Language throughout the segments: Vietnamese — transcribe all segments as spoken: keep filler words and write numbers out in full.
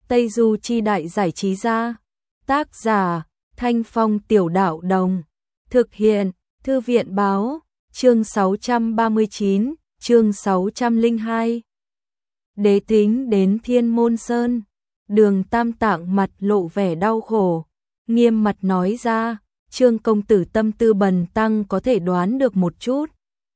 Tây Du Chi Đại Giải Trí Gia. Tác giả Thanh Phong Tiểu Đạo Đồng. Thực hiện Thư viện Báo. Chương sáu trăm ba mươi chín, chương sáu trăm lẻ hai. Đế Tính đến Thiên Môn Sơn. Đường Tam Tạng mặt lộ vẻ đau khổ, nghiêm mặt nói ra, Trương công tử tâm tư bần tăng có thể đoán được một chút.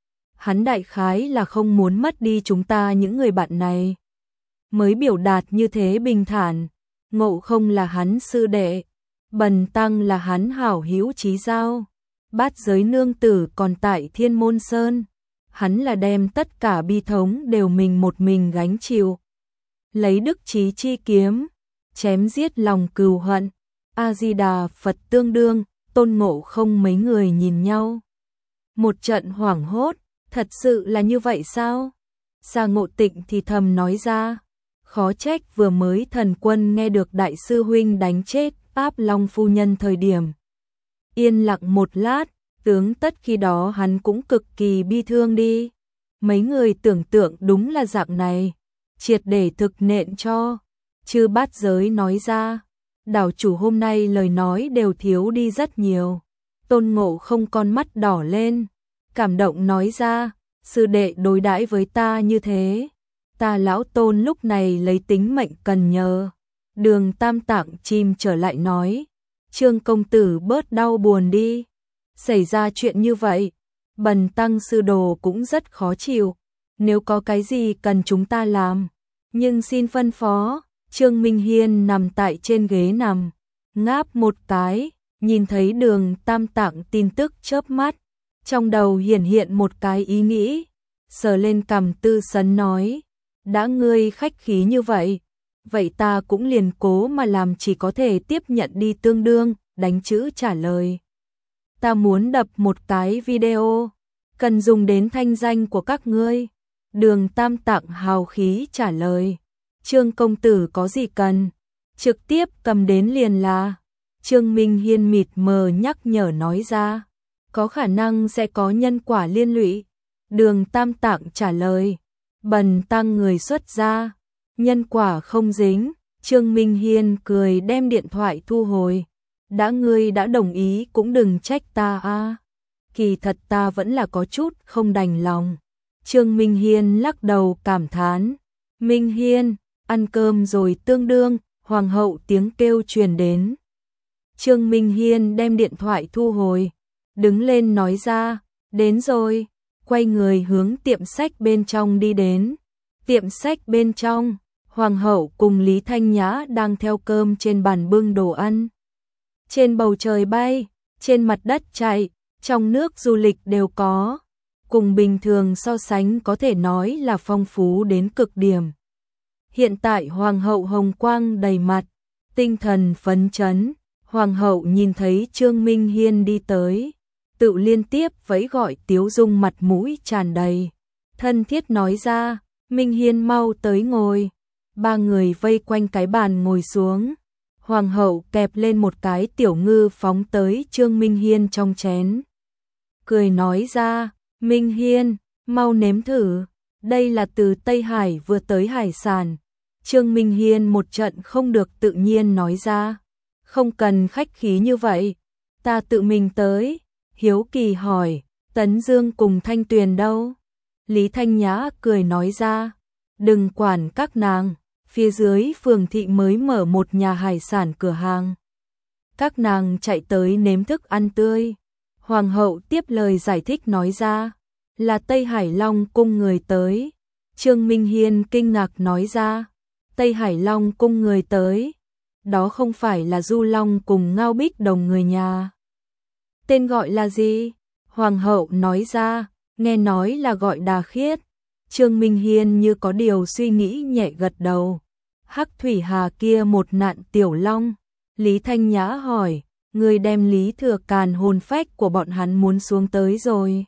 Hắn đại khái là không muốn mất đi chúng ta những người bạn này, mới biểu đạt như thế bình thản. Ngộ Không là hắn sư đệ, bần tăng là hắn hảo hữu chí giao. Bát giới nương tử còn tại Thiên Môn Sơn, hắn là đem tất cả bi thống đều mình một mình gánh chịu. Lấy đức chí chi kiếm, chém giết lòng cừu hận. A-di-đà Phật tương đương. Tôn Ngộ Không mấy người nhìn nhau, một trận hoảng hốt. Thật sự là như vậy sao? Sa Ngộ Tịnh thì thầm nói ra, khó trách vừa mới thần quân nghe được đại sư huynh đánh chết Áp Long phu nhân thời điểm. Yên lặng một lát, tướng tất khi đó hắn cũng cực kỳ bi thương đi. Mấy người tưởng tượng đúng là dạng này, triệt để thực nện cho. Chư Bát Giới nói ra, đảo chủ hôm nay lời nói đều thiếu đi rất nhiều. Tôn Ngộ Không con mắt đỏ lên, cảm động nói ra, sư đệ đối đãi với ta như thế, ta lão Tôn lúc này lấy tính mệnh cần nhờ. Đường Tam Tạng chìm trở lại nói, Trương công tử bớt đau buồn đi, xảy ra chuyện như vậy, bần tăng sư đồ cũng rất khó chịu, nếu có cái gì cần chúng ta làm, nhưng xin phân phó. Trương Minh Hiên nằm tại trên ghế nằm, ngáp một cái, nhìn thấy Đường Tam Tạng tin tức chớp mắt, trong đầu hiển hiện một cái ý nghĩ, sờ lên cằm tư sấn nói, đã ngươi khách khí như vậy, vậy ta cũng liền cố mà làm, chỉ có thể tiếp nhận đi tương đương, đánh chữ trả lời. Ta muốn đập một cái video, cần dùng đến thanh danh của các ngươi. Đường Tam Tạng hào khí trả lời, Trương công tử có gì cần, trực tiếp cầm đến liền là. Trương Minh Hiên mịt mờ nhắc nhở nói ra, có khả năng sẽ có nhân quả liên lụy. Đường Tam Tạng trả lời, bần tăng người xuất gia, nhân quả không dính. Trương Minh Hiên cười đem điện thoại thu hồi, đã ngươi đã đồng ý cũng đừng trách ta a. Kỳ thật ta vẫn là có chút không đành lòng. Trương Minh Hiên lắc đầu cảm thán, Minh Hiên, ăn cơm rồi tương đương. Hoàng hậu tiếng kêu truyền đến. Trương Minh Hiên đem điện thoại thu hồi, đứng lên nói ra, đến rồi, quay người hướng tiệm sách bên trong đi đến. Tiệm sách bên trong, Hoàng hậu cùng Lý Thanh Nhã đang theo cơm trên bàn bưng đồ ăn. Trên bầu trời bay, trên mặt đất chạy, trong nước du lịch đều có, cùng bình thường so sánh có thể nói là phong phú đến cực điểm. Hiện tại Hoàng hậu hồng quang đầy mặt, tinh thần phấn chấn. Hoàng hậu nhìn thấy Trương Minh Hiên đi tới, tự liên tiếp vẫy gọi tiếu dung, mặt mũi tràn đầy thân thiết nói ra, Minh Hiên mau tới ngồi. Ba người vây quanh cái bàn ngồi xuống. Hoàng hậu kẹp lên một cái tiểu ngư phóng tới Trương Minh Hiên trong chén, cười nói ra, Minh Hiên, mau nếm thử, đây là từ Tây Hải vừa tới hải sản. Trương Minh Hiên một trận không được tự nhiên nói ra, không cần khách khí như vậy, ta tự mình tới. Hiếu kỳ hỏi, Tấn Dương cùng Thanh Tuyền đâu? Lý Thanh Nhã cười nói ra, đừng quản các nàng, phía dưới phường thị mới mở một nhà hải sản cửa hàng, các nàng chạy tới nếm thức ăn tươi. Hoàng hậu tiếp lời giải thích nói ra, là Tây Hải Long cung người tới. Trương Minh Hiên kinh ngạc nói ra, Tây Hải Long cung người tới, đó không phải là Du Long cùng Ngao Bích Đồng người nhà. Tên gọi là gì? Hoàng hậu nói ra, nghe nói là gọi Đà Khiết. Trương Minh Hiên như có điều suy nghĩ nhẹ gật đầu. Hắc Thủy Hà kia một nạn tiểu long. Lý Thanh Nhã hỏi, người đem Lý Thừa Càn hồn phách của bọn hắn muốn xuống tới rồi.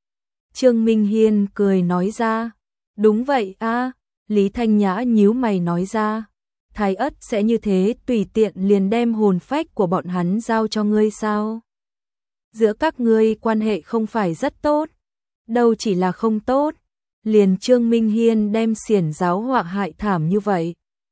Trương Minh Hiên cười nói ra, đúng vậy a. Lý Thanh Nhã nhíu mày nói ra, Thái Ất sẽ như thế tùy tiện liền đem hồn phách của bọn hắn giao cho ngươi sao? Giữa các ngươi quan hệ không phải rất tốt, đâu chỉ là không tốt, liền Trương Minh Hiên đem xiển giáo họa hại thảm như vậy,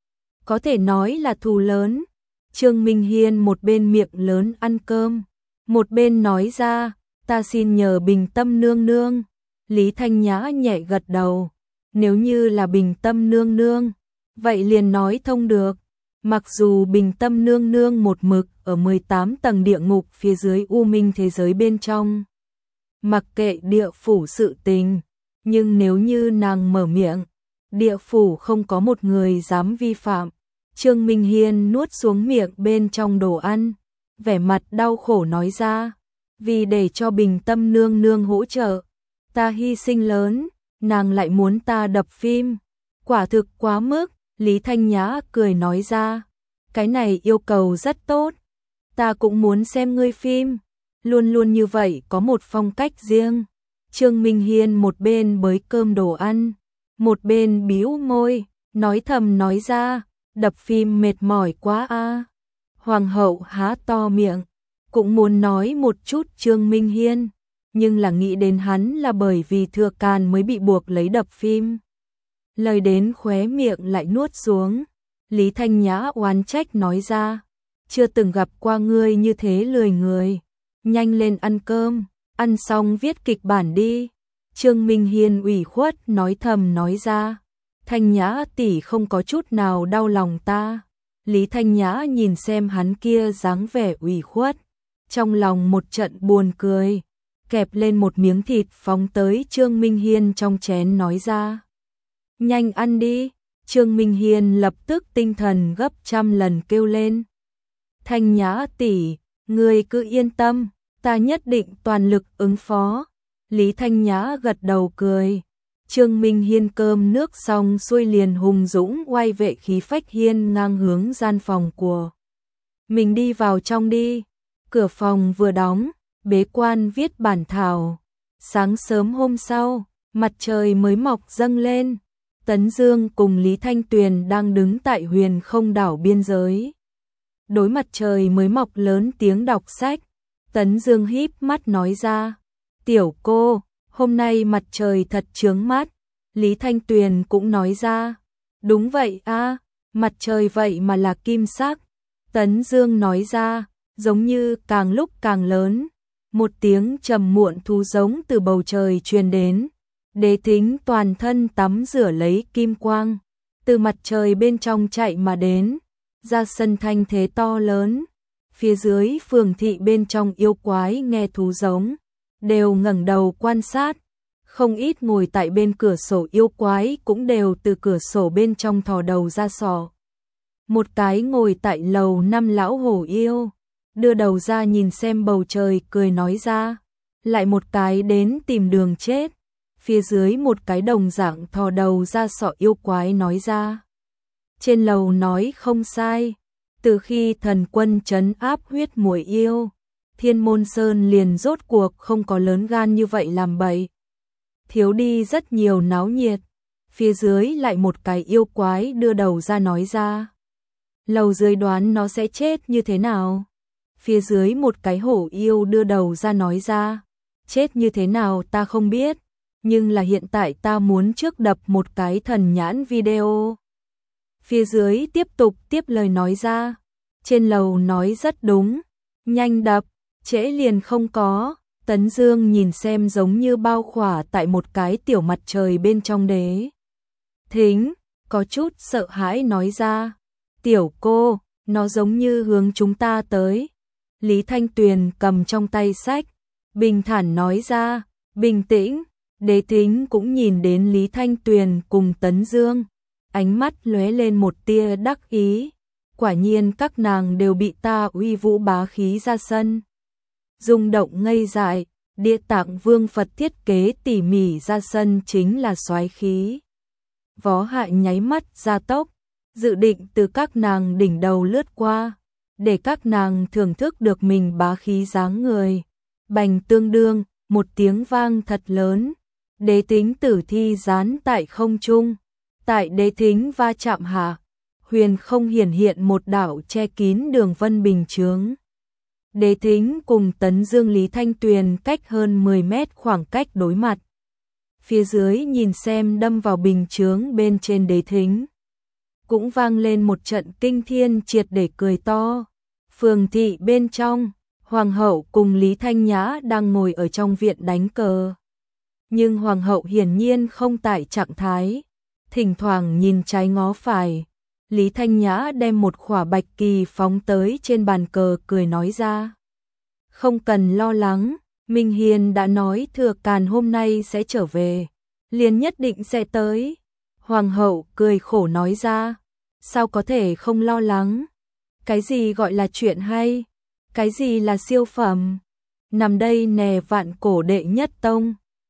có thể nói là thù lớn. Trương Minh Hiên một bên miệng lớn ăn cơm, một bên nói ra, ta xin nhờ Bình Tâm nương nương. Lý Thanh Nhã nhẹ gật đầu, nếu như là Bình Tâm nương nương, vậy liền nói thông được. Mặc dù Bình Tâm nương nương một mực ở mười tám tầng địa ngục phía dưới u minh thế giới bên trong, mặc kệ địa phủ sự tình, nhưng nếu như nàng mở miệng, địa phủ không có một người dám vi phạm. Trương Minh Hiên nuốt xuống miệng bên trong đồ ăn, vẻ mặt đau khổ nói ra, vì để cho Bình Tâm nương nương hỗ trợ, ta hy sinh lớn, nàng lại muốn ta đập phim, quả thực quá mức. Lý Thanh Nhã cười nói ra, cái này yêu cầu rất tốt, ta cũng muốn xem ngươi phim, luôn luôn như vậy có một phong cách riêng. Trương Minh Hiên một bên bới cơm đồ ăn, một bên bĩu môi, nói thầm nói ra, đập phim mệt mỏi quá a. Hoàng hậu há to miệng, cũng muốn nói một chút Trương Minh Hiên, nhưng là nghĩ đến hắn là bởi vì thừa can mới bị buộc lấy đập phim. Lời đến khóe miệng lại nuốt xuống. Lý Thanh Nhã oán trách nói ra, chưa từng gặp qua ngươi như thế lười người, nhanh lên ăn cơm, ăn xong viết kịch bản đi. Trương Minh Hiên ủy khuất nói thầm nói ra, Thanh Nhã tỷ không có chút nào đau lòng ta. Lý Thanh Nhã nhìn xem hắn kia dáng vẻ ủy khuất, trong lòng một trận buồn cười, kẹp lên một miếng thịt phóng tới Trương Minh Hiên trong chén nói ra, nhanh ăn đi. Trương Minh Hiên lập tức tinh thần gấp trăm lần kêu lên, Thanh Nhã tỷ, ngươi cứ yên tâm, ta nhất định toàn lực ứng phó. Lý Thanh Nhã gật đầu cười. Trương Minh Hiên cơm nước xong xuôi liền hùng dũng oai vệ khí phách hiên ngang hướng gian phòng của mình đi vào trong đi. Cửa phòng vừa đóng, bế quan viết bản thảo. Sáng sớm hôm sau, mặt trời mới mọc dâng lên. Tấn Dương cùng Lý Thanh Tuyền đang đứng tại Huyền Không đảo biên giới. Đối mặt trời mới mọc lớn tiếng đọc sách. Tấn Dương híp mắt nói ra, tiểu cô, hôm nay mặt trời thật chướng mắt. Lý Thanh Tuyền cũng nói ra, đúng vậy a, mặt trời vậy mà là kim sắc. Tấn Dương nói ra, giống như càng lúc càng lớn. Một tiếng trầm muộn thú giống từ bầu trời truyền đến. Đế Thính toàn thân tắm rửa lấy kim quang, từ mặt trời bên trong chạy mà đến, ra sân thanh thế to lớn. Phía dưới phường thị bên trong yêu quái nghe thú giống, đều ngẩng đầu quan sát. Không ít ngồi tại bên cửa sổ yêu quái cũng đều từ cửa sổ bên trong thò đầu ra sò. Một cái ngồi tại lầu năm lão hổ yêu, đưa đầu ra nhìn xem bầu trời cười nói ra, lại một cái đến tìm đường chết. Phía dưới một cái đồng dạng thò đầu ra sọ yêu quái nói ra, trên lầu nói không sai, từ khi thần quân trấn áp huyết muội yêu, Thiên Môn Sơn liền rốt cuộc không có lớn gan như vậy làm bậy, thiếu đi rất nhiều náo nhiệt. Phía dưới lại một cái yêu quái đưa đầu ra nói ra, lầu dưới đoán nó sẽ chết như thế nào. Phía dưới một cái hổ yêu đưa đầu ra nói ra, chết như thế nào ta không biết, nhưng là hiện tại ta muốn trước đập một cái thần nhãn video. Phía dưới tiếp tục tiếp lời nói ra, trên lầu nói rất đúng, nhanh đập, trễ liền không có. Tấn Dương nhìn xem giống như bao khỏa tại một cái tiểu mặt trời bên trong Đế Thính, có chút sợ hãi nói ra, tiểu cô, nó giống như hướng chúng ta tới. Lý Thanh Tuyền cầm trong tay sách, bình thản nói ra, bình tĩnh. Đế Thính cũng nhìn đến Lý Thanh Tuyền cùng Tấn Dương, ánh mắt lóe lên một tia đắc ý, quả nhiên các nàng đều bị ta uy vũ bá khí ra sân. Rung động ngây dại, Địa Tạng Vương Phật thiết kế tỉ mỉ ra sân chính là soái khí. Võ Hại nháy mắt gia tốc, dự định từ các nàng đỉnh đầu lướt qua, để các nàng thưởng thức được mình bá khí dáng người. Bành tương đương, một tiếng vang thật lớn. Đế Thính tử thi dán tại không trung, tại Đế Thính va chạm hạ, huyền không hiển hiện một đạo che kín đường vân bình chướng. Đế Thính cùng Tấn Dương Lý Thanh Tuyền cách hơn mười mét khoảng cách đối mặt. Phía dưới nhìn xem đâm vào bình chướng bên trên Đế Thính. cũng vang lên một trận kinh thiên triệt để cười to. Phường thị bên trong, Hoàng hậu cùng Lý Thanh Nhã đang ngồi ở trong viện đánh cờ. Nhưng Hoàng hậu hiển nhiên không tại trạng thái, thỉnh thoảng nhìn trái ngó phải. Lý Thanh Nhã đem một khỏa bạch kỳ phóng tới trên bàn cờ cười nói ra. Không cần lo lắng, Minh Hiền đã nói Thừa Càn hôm nay sẽ trở về, liền nhất định sẽ tới. Hoàng hậu cười khổ nói ra, sao có thể không lo lắng? Cái gì gọi là chuyện hay? Cái gì là siêu phẩm? Nằm đây nè vạn cổ đệ nhất tông.